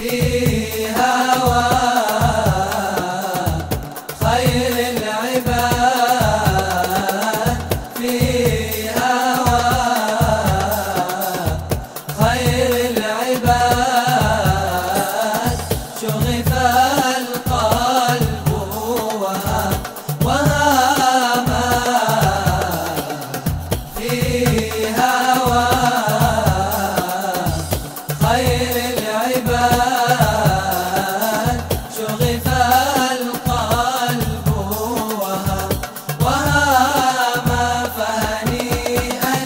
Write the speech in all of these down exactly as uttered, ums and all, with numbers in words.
في هوى خير العباد، في هوى خير العباد شغف القلب وهاما في هوى خير العباد شغف القلب وهاما فهنيئا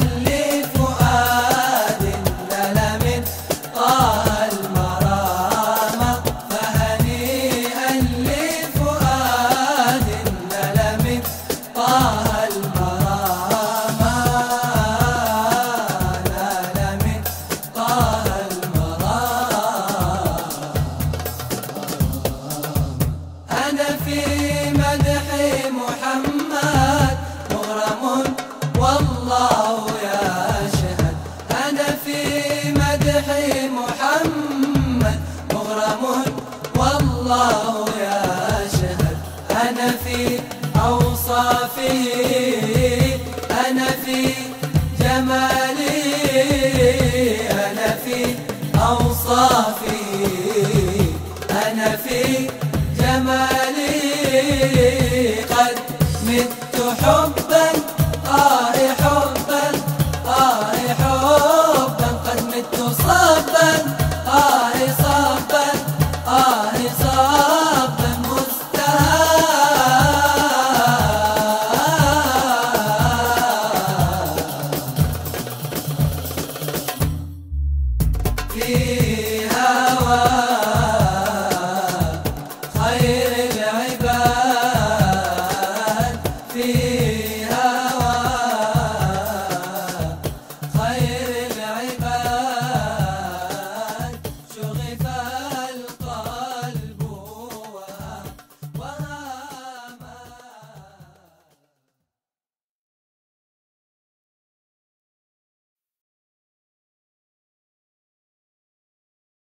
لفؤاد نال من طه المرام، فهنيئا لفؤاد نال من طه المرام، نال من طه المرام. أنا في مدح محمد مغرم والله يشهد، أنا في مدح محمد مغرم والله يشهد، أنا في أوصافه، أنا في جمال